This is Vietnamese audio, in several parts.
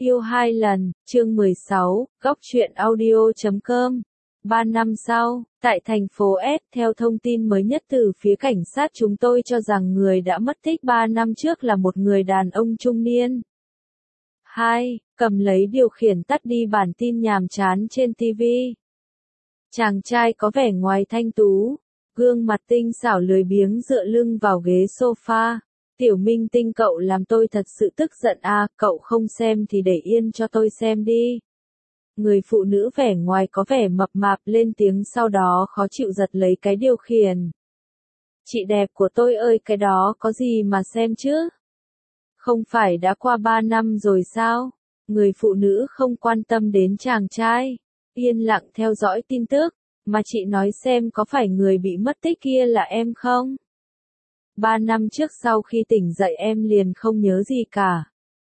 Yêu hai lần, chương 16, góc truyện audio.com. 3 năm sau, tại thành phố S, theo thông tin mới nhất từ phía cảnh sát, chúng tôi cho rằng người đã mất tích 3 năm trước là một người đàn ông trung niên. 2. Cầm lấy điều khiển tắt đi bản tin nhàm chán trên TV. Chàng trai có vẻ ngoài thanh tú, gương mặt tinh xảo lười biếng dựa lưng vào ghế sofa. Tiểu Minh Tinh, cậu làm tôi thật sự tức giận à, cậu không xem thì để yên cho tôi xem đi. Người phụ nữ vẻ ngoài có vẻ mập mạp lên tiếng, sau đó khó chịu giật lấy cái điều khiển. Chị đẹp của tôi ơi, cái đó có gì mà xem chứ? Không phải đã qua 3 năm rồi sao? Người phụ nữ không quan tâm đến chàng trai, yên lặng theo dõi tin tức. Mà chị nói xem, có phải người bị mất tích kia là em không? 3 năm trước sau khi tỉnh dậy em liền không nhớ gì cả.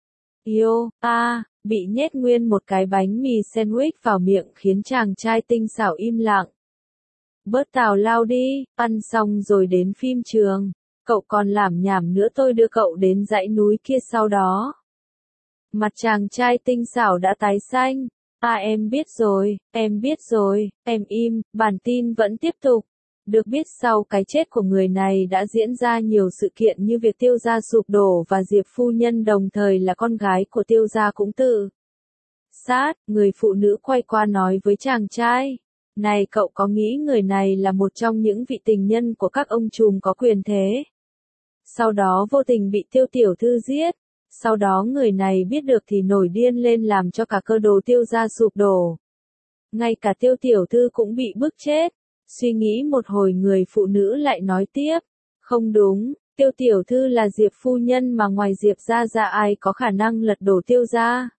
Yêu, bị nhét nguyên một cái bánh mì sandwich vào miệng khiến chàng trai tinh xảo im lặng. Bớt tào lao đi, ăn xong rồi đến phim trường. Cậu còn lảm nhảm nữa, tôi đưa cậu đến dãy núi kia sau đó. Mặt chàng trai tinh xảo đã tái xanh. Em biết rồi, em biết rồi, em im. Bản tin vẫn tiếp tục. Được biết sau cái chết của người này đã diễn ra nhiều sự kiện như việc Tiêu gia sụp đổ và Diệp phu nhân đồng thời là con gái của Tiêu gia cũng tự sát. Người phụ nữ quay qua nói với chàng trai, này cậu có nghĩ người này là một trong những vị tình nhân của các ông trùm có quyền thế? Sau đó vô tình bị Tiêu tiểu thư giết. Sau đó người này biết được thì nổi điên lên làm cho cả cơ đồ Tiêu gia sụp đổ. Ngay cả Tiêu tiểu thư cũng bị bức chết. Suy nghĩ một hồi, người phụ nữ lại nói tiếp, không đúng, Tiêu tiểu thư là Diệp phu nhân mà ngoài Diệp ra ai có khả năng lật đổ Tiêu gia.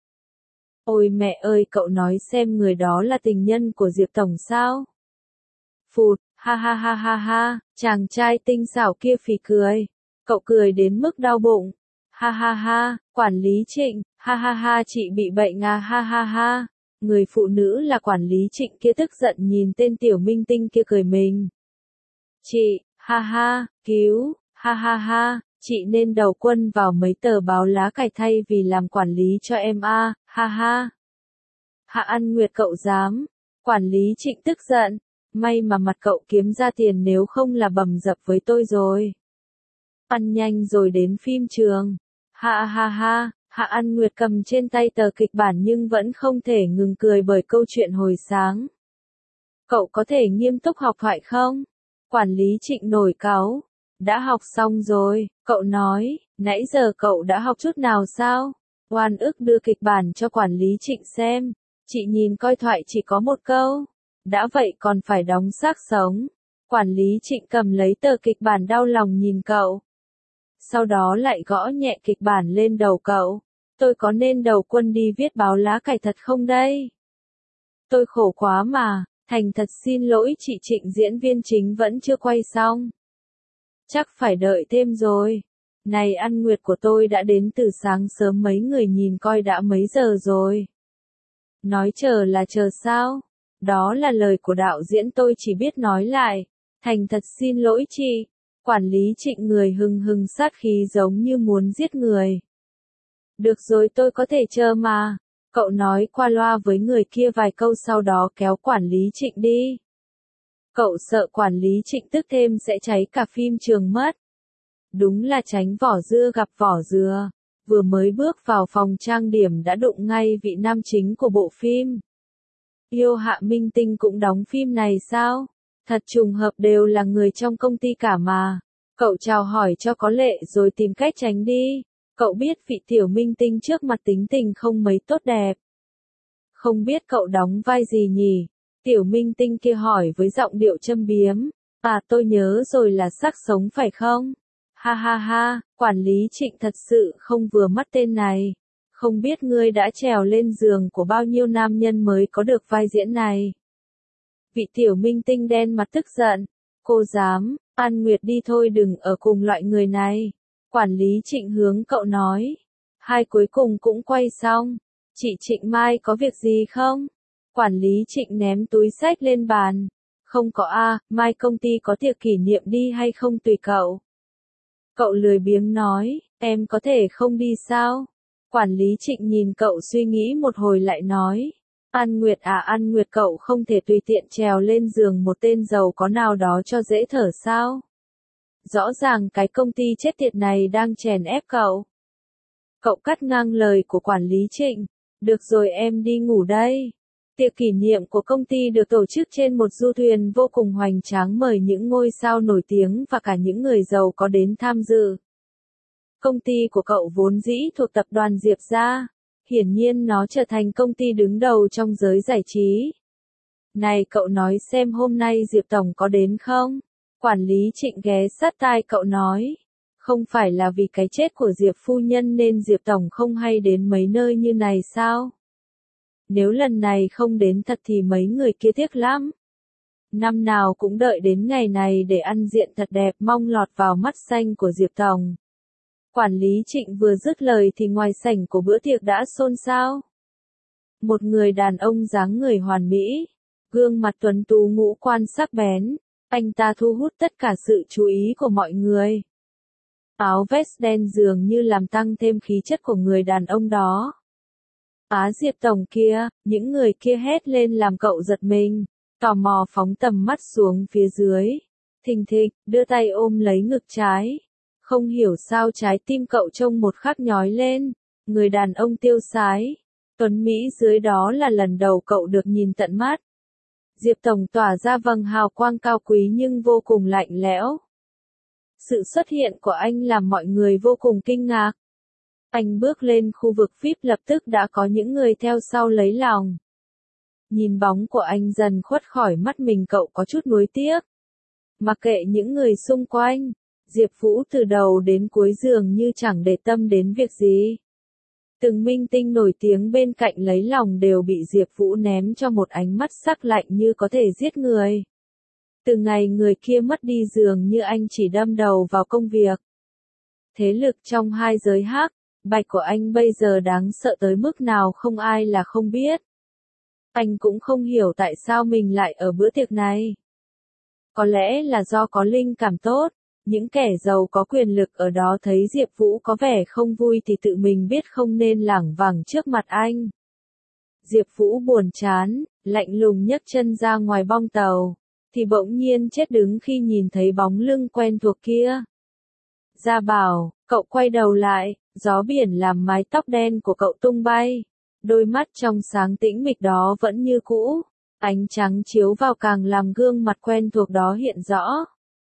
Ôi mẹ ơi, cậu nói xem, người đó là tình nhân của Diệp tổng sao? Phụt, ha ha ha ha ha, chàng trai tinh xảo kia phì cười. Cậu cười đến mức đau bụng. Ha ha ha, quản lý Trịnh, ha ha ha, chị bị bệnh à, ha ha ha. Người phụ nữ là quản lý Trịnh kia tức giận nhìn tên Tiểu Minh Tinh kia cười mình. Chị, ha ha, cứu, ha ha ha, chị nên đầu quân vào mấy tờ báo lá cải thay vì làm quản lý cho em à, ha ha. Hạ An Nguyệt, cậu dám? Quản lý Trịnh tức giận, may mà mặt cậu kiếm ra tiền, nếu không là bầm dập với tôi rồi. Ăn nhanh rồi đến phim trường. Ha ha ha. Hạ An Nguyệt cầm trên tay tờ kịch bản nhưng vẫn không thể ngừng cười bởi câu chuyện hồi sáng. Cậu có thể nghiêm túc học thoại không? Quản lý Trịnh nổi cáu. Đã học xong rồi, cậu nói, nãy giờ cậu đã học chút nào sao? Oan ức đưa kịch bản cho quản lý Trịnh xem. Chị nhìn coi thoại chỉ có một câu. Đã vậy còn phải đóng xác sống. Quản lý Trịnh cầm lấy tờ kịch bản đau lòng nhìn cậu. Sau đó lại gõ nhẹ kịch bản lên đầu cậu. Tôi có nên đầu quân đi viết báo lá cải thật không đây? Tôi khổ quá mà, thành thật xin lỗi chị Trịnh, diễn viên chính vẫn chưa quay xong. Chắc phải đợi thêm rồi. Này An Nguyệt của tôi đã đến từ sáng sớm, mấy người nhìn coi đã mấy giờ rồi. Nói chờ là chờ sao? Đó là lời của đạo diễn, tôi chỉ biết nói lại. Thành thật xin lỗi chị. Quản lý Trịnh người hừng hừng sát khí giống như muốn giết người. Được rồi, tôi có thể chờ mà. Cậu nói qua loa với người kia vài câu sau đó kéo quản lý Trịnh đi. Cậu sợ quản lý Trịnh tức thêm sẽ cháy cả phim trường mất. Đúng là tránh vỏ dưa gặp vỏ dừa. Vừa mới bước vào phòng trang điểm đã đụng ngay vị nam chính của bộ phim. Yêu, Hạ Minh Tinh cũng đóng phim này sao? Thật trùng hợp, đều là người trong công ty cả mà. Cậu chào hỏi cho có lệ rồi tìm cách tránh đi. Cậu biết vị Tiểu Minh Tinh trước mặt tính tình không mấy tốt đẹp. Không biết cậu đóng vai gì nhỉ? Tiểu Minh Tinh kia hỏi với giọng điệu châm biếm. Tôi nhớ rồi, là xác sống phải không? Ha ha ha, quản lý Trịnh thật sự không vừa mắt tên này. Không biết ngươi đã trèo lên giường của bao nhiêu nam nhân mới có được vai diễn này. Vị Tiểu Minh Tinh đen mặt tức giận. Cô dám? An Nguyệt đi thôi, đừng ở cùng loại người này. Quản lý Trịnh hướng cậu nói. Hai cuối cùng cũng quay xong. Chị Trịnh, mai có việc gì không? Quản lý Trịnh ném túi xách lên bàn. Không có mai công ty có tiệc kỷ niệm, đi hay không tùy cậu. Cậu lười biếng nói, em có thể không đi sao? Quản lý Trịnh nhìn cậu suy nghĩ một hồi lại nói. An Nguyệt à, An Nguyệt, cậu không thể tùy tiện trèo lên giường một tên giàu có nào đó cho dễ thở sao? Rõ ràng cái công ty chết tiệt này đang chèn ép cậu. Cậu cắt ngang lời của quản lý Trịnh. Được rồi, em đi ngủ đây. Tiệc kỷ niệm của công ty được tổ chức trên một du thuyền vô cùng hoành tráng, mời những ngôi sao nổi tiếng và cả những người giàu có đến tham dự. Công ty của cậu vốn dĩ thuộc tập đoàn Diệp gia. Hiển nhiên nó trở thành công ty đứng đầu trong giới giải trí. Này cậu nói xem hôm nay Diệp Tổng có đến không? Quản lý Trịnh ghé sát tai cậu nói. Không phải là vì cái chết của Diệp phu nhân nên Diệp Tổng không hay đến mấy nơi như này sao? Nếu lần này không đến thật thì mấy người kia tiếc lắm. Năm nào cũng đợi đến ngày này để ăn diện thật đẹp, mong lọt vào mắt xanh của Diệp Tổng. Quản lý Trịnh vừa dứt lời thì ngoài sảnh của bữa tiệc đã xôn xao. Một người đàn ông dáng người hoàn mỹ, gương mặt tuấn tú, ngũ quan sắc bén, anh ta thu hút tất cả sự chú ý của mọi người. Áo vest đen dường như làm tăng thêm khí chất của người đàn ông đó. Diệp Tổng kia, những người kia hét lên làm cậu giật mình, tò mò phóng tầm mắt xuống phía dưới. Thình thịch, đưa tay ôm lấy ngực trái. Không hiểu sao trái tim cậu trông một khắc nhói lên. Người đàn ông tiêu sái, tuấn Mỹ dưới đó là lần đầu cậu được nhìn tận mắt. Diệp Tổng tỏa ra vầng hào quang cao quý nhưng vô cùng lạnh lẽo. Sự xuất hiện của anh làm mọi người vô cùng kinh ngạc. Anh bước lên khu vực VIP, lập tức đã có những người theo sau lấy lòng. Nhìn bóng của anh dần khuất khỏi mắt mình, cậu có chút nuối tiếc. Mặc kệ những người xung quanh, Diệp Vũ từ đầu đến cuối dường như chẳng để tâm đến việc gì. Từng minh tinh nổi tiếng bên cạnh lấy lòng đều bị Diệp Vũ ném cho một ánh mắt sắc lạnh như có thể giết người. Từ ngày người kia mất đi dường như anh chỉ đâm đầu vào công việc. Thế lực trong hai giới hắc, bạch của anh bây giờ đáng sợ tới mức nào không ai là không biết. Anh cũng không hiểu tại sao mình lại ở bữa tiệc này. Có lẽ là do có linh cảm tốt, những kẻ giàu có quyền lực ở đó thấy Diệp Vũ có vẻ không vui thì tự mình biết không nên lảng vảng trước mặt anh. Diệp Vũ buồn chán, lạnh lùng nhấc chân ra ngoài bong tàu, thì bỗng nhiên chết đứng khi nhìn thấy bóng lưng quen thuộc kia. Gia Bảo, cậu quay đầu lại, gió biển làm mái tóc đen của cậu tung bay. Đôi mắt trong sáng tĩnh mịch đó vẫn như cũ, ánh trắng chiếu vào càng làm gương mặt quen thuộc đó hiện rõ.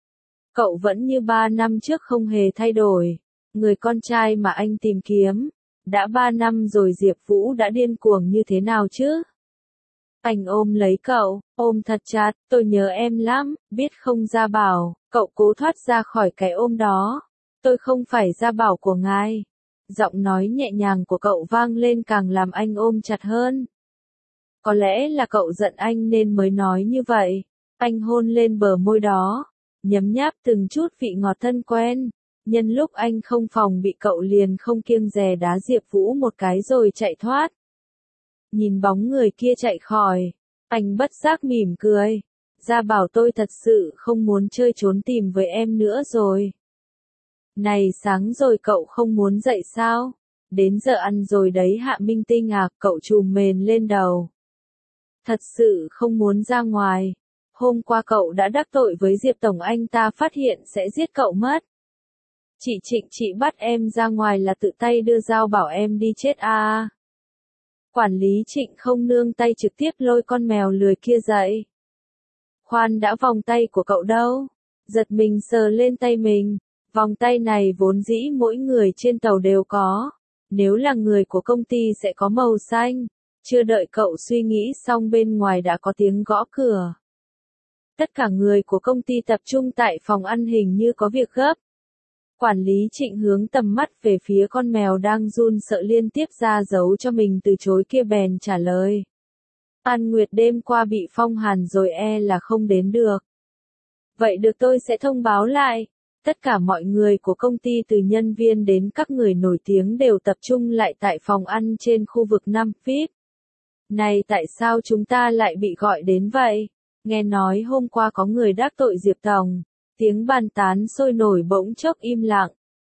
Cậu vẫn như 3 năm trước không hề thay đổi, người con trai mà anh tìm kiếm. Đã 3 năm rồi Diệp Vũ đã điên cuồng như thế nào chứ? Anh ôm lấy cậu, ôm thật chặt, tôi nhớ em lắm, biết không Gia Bảo, cậu cố thoát ra khỏi cái ôm đó. Tôi không phải Gia Bảo của ngài. Giọng nói nhẹ nhàng của cậu vang lên càng làm anh ôm chặt hơn. Có lẽ là cậu giận anh nên mới nói như vậy. Anh hôn lên bờ môi đó, nhấm nháp từng chút vị ngọt thân quen. Nhân lúc anh không phòng bị cậu liền không kiêng dè đá Diệp Vũ một cái rồi chạy thoát. Nhìn bóng người kia chạy khỏi, anh bất giác mỉm cười. Gia Bảo, tôi thật sự không muốn chơi trốn tìm với em nữa rồi. Này sáng rồi cậu không muốn dậy sao? Đến giờ ăn rồi đấy Hạ Minh Tinh à, cậu trùm mền lên đầu. Thật sự không muốn ra ngoài. Hôm qua cậu đã đắc tội với Diệp Tổng, anh ta phát hiện sẽ giết cậu mất. Chị Trịnh, chị bắt em ra ngoài là tự tay đưa dao bảo em đi chết à. Quản lý Trịnh không nương tay trực tiếp lôi con mèo lười kia dậy. Khoan đã, vòng tay của cậu đâu? Giật mình sờ lên tay mình. Vòng tay này vốn dĩ mỗi người trên tàu đều có. Nếu là người của công ty sẽ có màu xanh. Chưa đợi cậu suy nghĩ xong bên ngoài đã có tiếng gõ cửa. Tất cả người của công ty tập trung tại phòng ăn, hình như có việc gấp. Quản lý Trịnh hướng tầm mắt về phía con mèo đang run sợ liên tiếp ra dấu cho mình từ chối kia bèn trả lời. An Nguyệt đêm qua bị phong hàn rồi, là không đến được. Vậy được, tôi sẽ thông báo lại. Tất cả mọi người của công ty từ nhân viên đến các người nổi tiếng đều tập trung lại tại phòng ăn trên khu vực 5 VIP. Này, tại sao chúng ta lại bị gọi đến vậy? Nghe nói hôm qua có người đắc tội Diệp Tổng. Tiếng bàn tán sôi nổi bỗng chốc im lặng.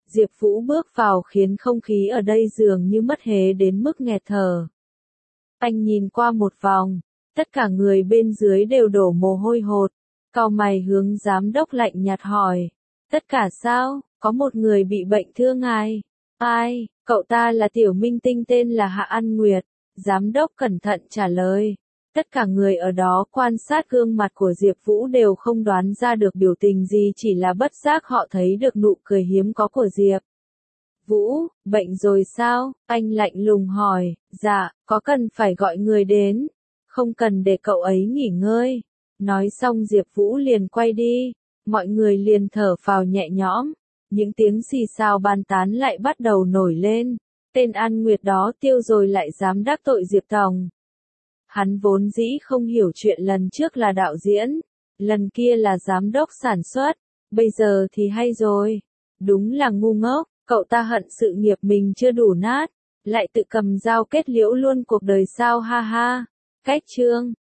Diệp Vũ bước vào khiến không khí ở đây dường như mất hế đến mức nghẹt thở. Anh nhìn qua một vòng, tất cả người bên dưới đều đổ mồ hôi hột, cau mày hướng giám đốc lạnh nhạt hỏi. Tất cả sao, có một người bị bệnh thưa ngài. Ai, cậu ta là tiểu minh tinh tên là Hạ An Nguyệt, giám đốc cẩn thận trả lời. Tất cả người ở đó quan sát gương mặt của Diệp Vũ đều không đoán ra được biểu tình gì, chỉ là bất giác họ thấy được nụ cười hiếm có của Diệp Vũ. Bệnh rồi sao? Anh lạnh lùng hỏi. Dạ, có cần phải gọi người đến? Không cần, để cậu ấy nghỉ ngơi. Nói xong Diệp Vũ liền quay đi. Mọi người liền thở phào nhẹ nhõm. Những tiếng xì xào bàn tán lại bắt đầu nổi lên. Tên An Nguyệt đó tiêu rồi lại dám đắc tội Diệp Tòng. Hắn vốn dĩ không hiểu chuyện, lần trước là đạo diễn, lần kia là giám đốc sản xuất, bây giờ thì hay rồi. Đúng là ngu ngốc, cậu ta hận sự nghiệp mình chưa đủ nát, lại tự cầm dao kết liễu luôn cuộc đời sao, ha ha. Cách chương